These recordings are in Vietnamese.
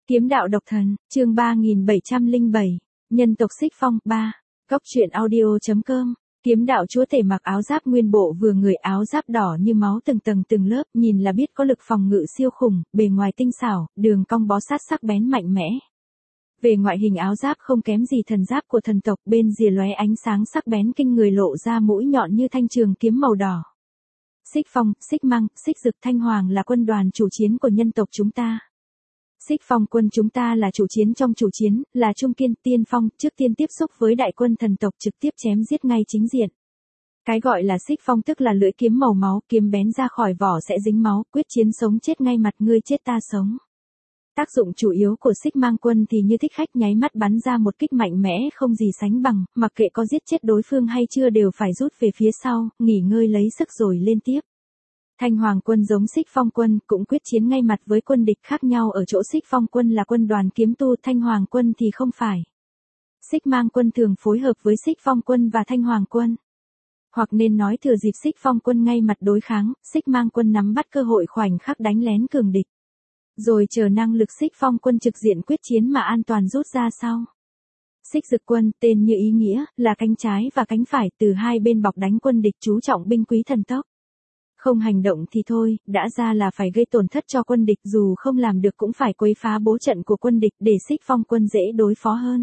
Kiếm đạo độc thần, chương 3707, nhân tộc Xích Phong 3, góc truyện audio.com. Kiếm đạo chúa tể mặc áo giáp nguyên bộ vừa người, áo giáp đỏ như máu từng tầng từng lớp, nhìn là biết có lực phòng ngự siêu khủng, bề ngoài tinh xảo, đường cong bó sát sắc bén mạnh mẽ. Về ngoại hình áo giáp không kém gì thần giáp của thần tộc, bên rìa lóe ánh sáng sắc bén kinh người, lộ ra mũi nhọn như thanh trường kiếm màu đỏ. Xích Phong, Xích Măng, Xích Dực, Thanh Hoàng là quân đoàn chủ chiến của nhân tộc chúng ta. Xích Phong quân chúng ta là chủ chiến trong chủ chiến, là trung kiên tiên phong, trước tiên tiếp xúc với đại quân thần tộc, trực tiếp chém giết ngay chính diện. Cái gọi là Xích Phong tức là lưỡi kiếm màu máu, kiếm bén ra khỏi vỏ sẽ dính máu, quyết chiến sống chết ngay mặt, ngươi chết ta sống. Tác dụng chủ yếu của Xích Mang quân thì như thích khách, nháy mắt bắn ra một kích mạnh mẽ không gì sánh bằng, mặc kệ có giết chết đối phương hay chưa đều phải rút về phía sau, nghỉ ngơi lấy sức rồi lên tiếp. Thanh Hoàng quân giống Xích Phong quân, cũng quyết chiến ngay mặt với quân địch, khác nhau ở chỗ Xích Phong quân là quân đoàn kiếm tu, Thanh Hoàng quân thì không phải. Xích Mang quân thường phối hợp với Xích Phong quân và Thanh Hoàng quân. Hoặc nên nói thừa dịp Xích Phong quân ngay mặt đối kháng, Xích Mang quân nắm bắt cơ hội khoảnh khắc đánh lén cường địch. Rồi chờ năng lực Xích Phong quân trực diện quyết chiến mà an toàn rút ra sau. Xích Dực quân, tên như ý nghĩa, là cánh trái và cánh phải, từ hai bên bọc đánh quân địch, chú trọng binh quý thần tốc. Không hành động thì thôi, đã ra là phải gây tổn thất cho quân địch, dù không làm được cũng phải quấy phá bố trận của quân địch để Xích Phong quân dễ đối phó hơn.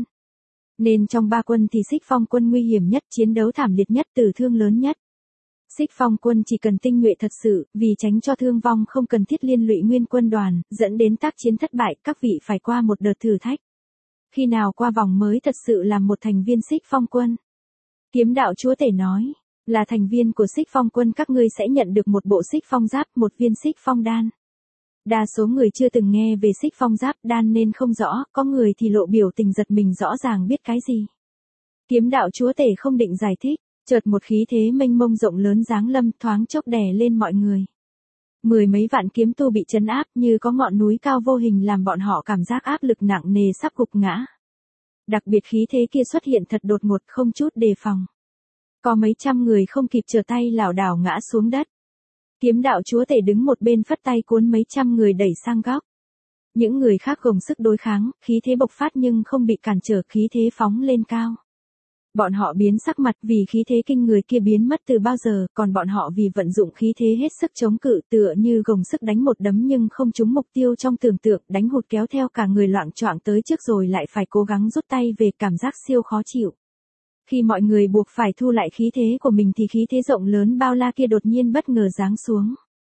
Nên trong ba quân thì Xích Phong quân nguy hiểm nhất, chiến đấu thảm liệt nhất, tử thương lớn nhất. Xích Phong quân chỉ cần tinh nhuệ thật sự, vì tránh cho thương vong không cần thiết liên lụy nguyên quân đoàn, dẫn đến tác chiến thất bại, các vị phải qua một đợt thử thách. Khi nào qua vòng mới thật sự làm một thành viên Xích Phong quân? Kiếm đạo chúa tể nói. Là thành viên của Xích Phong quân các ngươi sẽ nhận được một bộ Xích Phong giáp, một viên Xích Phong đan. Đa số người chưa từng nghe về Xích Phong giáp đan nên không rõ, có người thì lộ biểu tình giật mình rõ ràng biết cái gì. Kiếm đạo chúa tể không định giải thích, chợt một khí thế mênh mông rộng lớn giáng lâm, thoáng chốc đè lên mọi người. Mười mấy vạn kiếm tu bị trấn áp, như có ngọn núi cao vô hình làm bọn họ cảm giác áp lực nặng nề sắp gục ngã. Đặc biệt khí thế kia xuất hiện thật đột ngột, không chút đề phòng. Có mấy trăm người không kịp trở tay lảo đảo ngã xuống đất. Kiếm đạo chúa tể đứng một bên phất tay cuốn mấy trăm người đẩy sang góc. Những người khác gồng sức đối kháng, khí thế bộc phát nhưng không bị cản trở, khí thế phóng lên cao. Bọn họ biến sắc mặt vì khí thế kinh người kia biến mất từ bao giờ, còn bọn họ vì vận dụng khí thế hết sức chống cự, tựa như gồng sức đánh một đấm nhưng không trúng mục tiêu trong tưởng tượng, đánh hụt kéo theo cả người loạng choạng tới trước rồi lại phải cố gắng rút tay về, cảm giác siêu khó chịu. Khi mọi người buộc phải thu lại khí thế của mình thì khí thế rộng lớn bao la kia đột nhiên bất ngờ giáng xuống.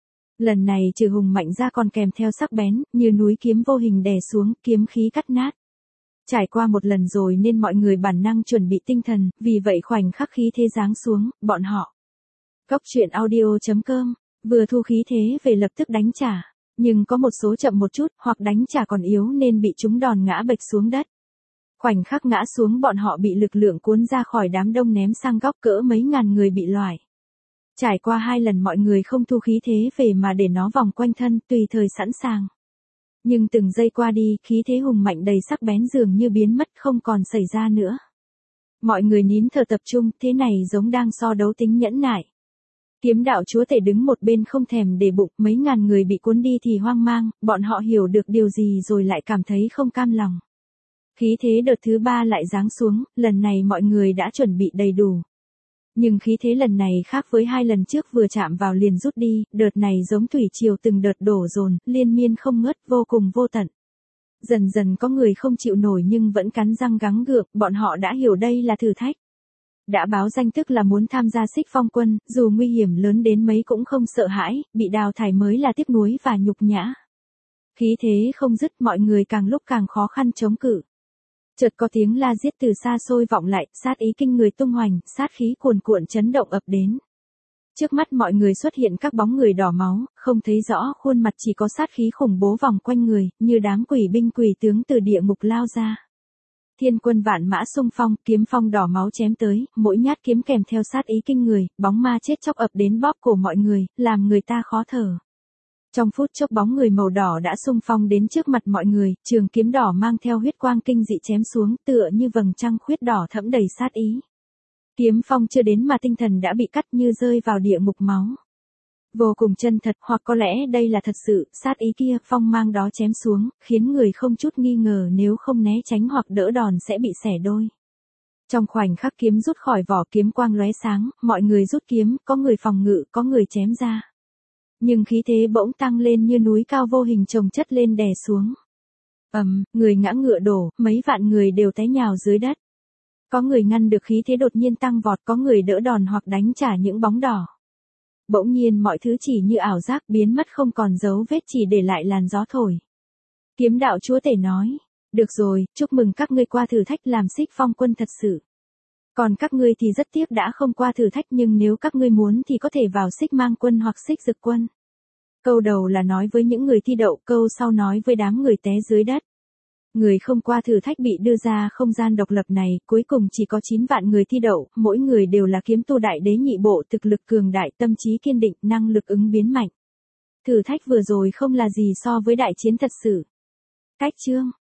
Lần này trừ hùng mạnh ra còn kèm theo sắc bén, như núi kiếm vô hình đè xuống, kiếm khí cắt nát. Trải qua một lần rồi nên mọi người bản năng chuẩn bị tinh thần, vì vậy khoảnh khắc khí thế giáng xuống, bọn họ. Góc truyện audio.com, vừa thu khí thế về lập tức đánh trả, nhưng có một số chậm một chút, hoặc đánh trả còn yếu nên bị chúng đòn ngã bệch xuống đất. Khoảnh khắc ngã xuống bọn họ bị lực lượng cuốn ra khỏi đám đông ném sang góc, cỡ mấy ngàn người bị loại. Trải qua 2 lần mọi người không thu khí thế về mà để nó vòng quanh thân, tùy thời sẵn sàng. Nhưng từng giây qua đi, khí thế hùng mạnh đầy sắc bén dường như biến mất, không còn xảy ra nữa. Mọi người nín thở tập trung, thế này giống đang so đấu tính nhẫn nại. Kiếm đạo chúa tể đứng một bên không thèm để bụng, mấy ngàn người bị cuốn đi thì hoang mang, bọn họ hiểu được điều gì rồi lại cảm thấy không cam lòng. Khí thế đợt thứ 3 lại giáng xuống, lần này mọi người đã chuẩn bị đầy đủ. Nhưng khí thế lần này khác với 2 lần trước, vừa chạm vào liền rút đi, đợt này giống thủy triều từng đợt đổ dồn, liên miên không ngớt, vô cùng vô tận. Dần dần có người không chịu nổi nhưng vẫn cắn răng gắng gượng, bọn họ đã hiểu đây là thử thách. Đã báo danh tức là muốn tham gia Xích Phong quân, dù nguy hiểm lớn đến mấy cũng không sợ hãi, bị đào thải mới là tiếc nuối và nhục nhã. Khí thế không dứt, mọi người càng lúc càng khó khăn chống cự. Chợt có tiếng la giết từ xa xôi vọng lại, sát ý kinh người tung hoành, sát khí cuồn cuộn chấn động ập đến. Trước mắt mọi người xuất hiện các bóng người đỏ máu, không thấy rõ khuôn mặt, chỉ có sát khí khủng bố vòng quanh người, như đám quỷ binh quỷ tướng từ địa ngục lao ra. Thiên quân vạn mã xung phong, kiếm phong đỏ máu chém tới, mỗi nhát kiếm kèm theo sát ý kinh người, bóng ma chết chóc ập đến bóp cổ mọi người, làm người ta khó thở. Trong phút chốc bóng người màu đỏ đã xung phong đến trước mặt mọi người, trường kiếm đỏ mang theo huyết quang kinh dị chém xuống, tựa như vầng trăng khuyết đỏ thẫm đầy sát ý. Kiếm phong chưa đến mà tinh thần đã bị cắt như rơi vào địa ngục máu. Vô cùng chân thật, hoặc có lẽ đây là thật sự, sát ý kia, phong mang đó chém xuống, khiến người không chút nghi ngờ nếu không né tránh hoặc đỡ đòn sẽ bị xẻ đôi. Trong khoảnh khắc kiếm rút khỏi vỏ, kiếm quang lóe sáng, mọi người rút kiếm, có người phòng ngự, có người chém ra. Nhưng khí thế bỗng tăng lên như núi cao vô hình chồng chất lên đè xuống. Người ngã ngựa đổ, mấy vạn người đều té nhào dưới đất. Có người ngăn được khí thế đột nhiên tăng vọt, có người đỡ đòn hoặc đánh trả những bóng đỏ. Bỗng nhiên mọi thứ chỉ như ảo giác, biến mất không còn dấu vết, chỉ để lại làn gió thổi. Kiếm đạo chúa tể nói, được rồi, chúc mừng các ngươi qua thử thách làm Xích Phong quân thật sự. Còn các ngươi thì rất tiếc đã không qua thử thách, nhưng nếu các ngươi muốn thì có thể vào Xích Mang quân hoặc Xích Dực quân. Câu đầu là nói với những người thi đậu, câu sau nói với đám người té dưới đất. Người không qua thử thách bị đưa ra không gian độc lập này, cuối cùng chỉ có 9 vạn người thi đậu, mỗi người đều là kiếm tu đại đế nhị bộ, thực lực cường đại, tâm trí kiên định, năng lực ứng biến mạnh. Thử thách vừa rồi không là gì so với đại chiến thật sự. Cách chương